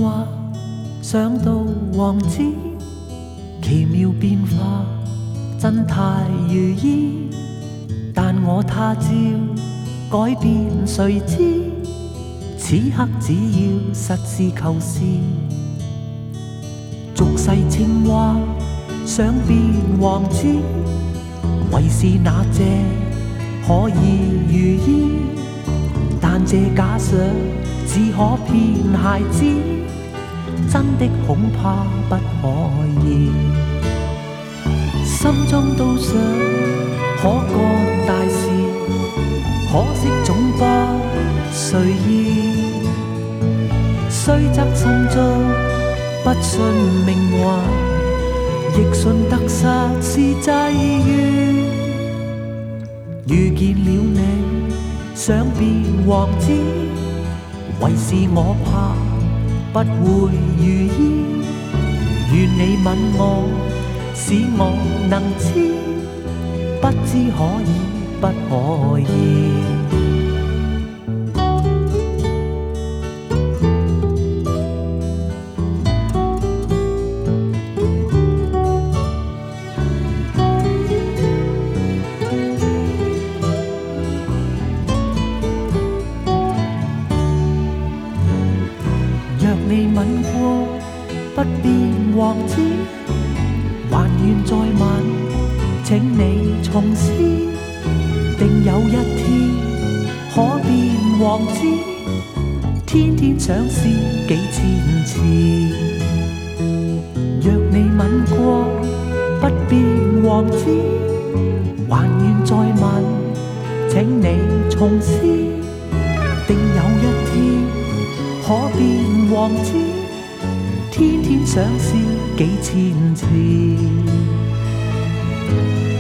話，想到王子，奇妙變化，真太如意。但我他朝改變，誰知？此刻只要實事求是，俗世青蛙想變王子，為是那這可以如意。但這假想只可騙孩子，真的恐怕不可以。心中都想可幹大事，可惜總不隨意。雖則心中不信命運，亦信得失是際遇。遇見了你，想變王子，為是我怕不會如意。願你吻我，使我能知，不知可以不可以。若你吻過，不變王子，還願再吻，請你重施。定有一天可變王子，天天想試幾千次。若你吻過，不變王子，還願再吻，請你重施。定有一天可變王子，天天想試幾千次。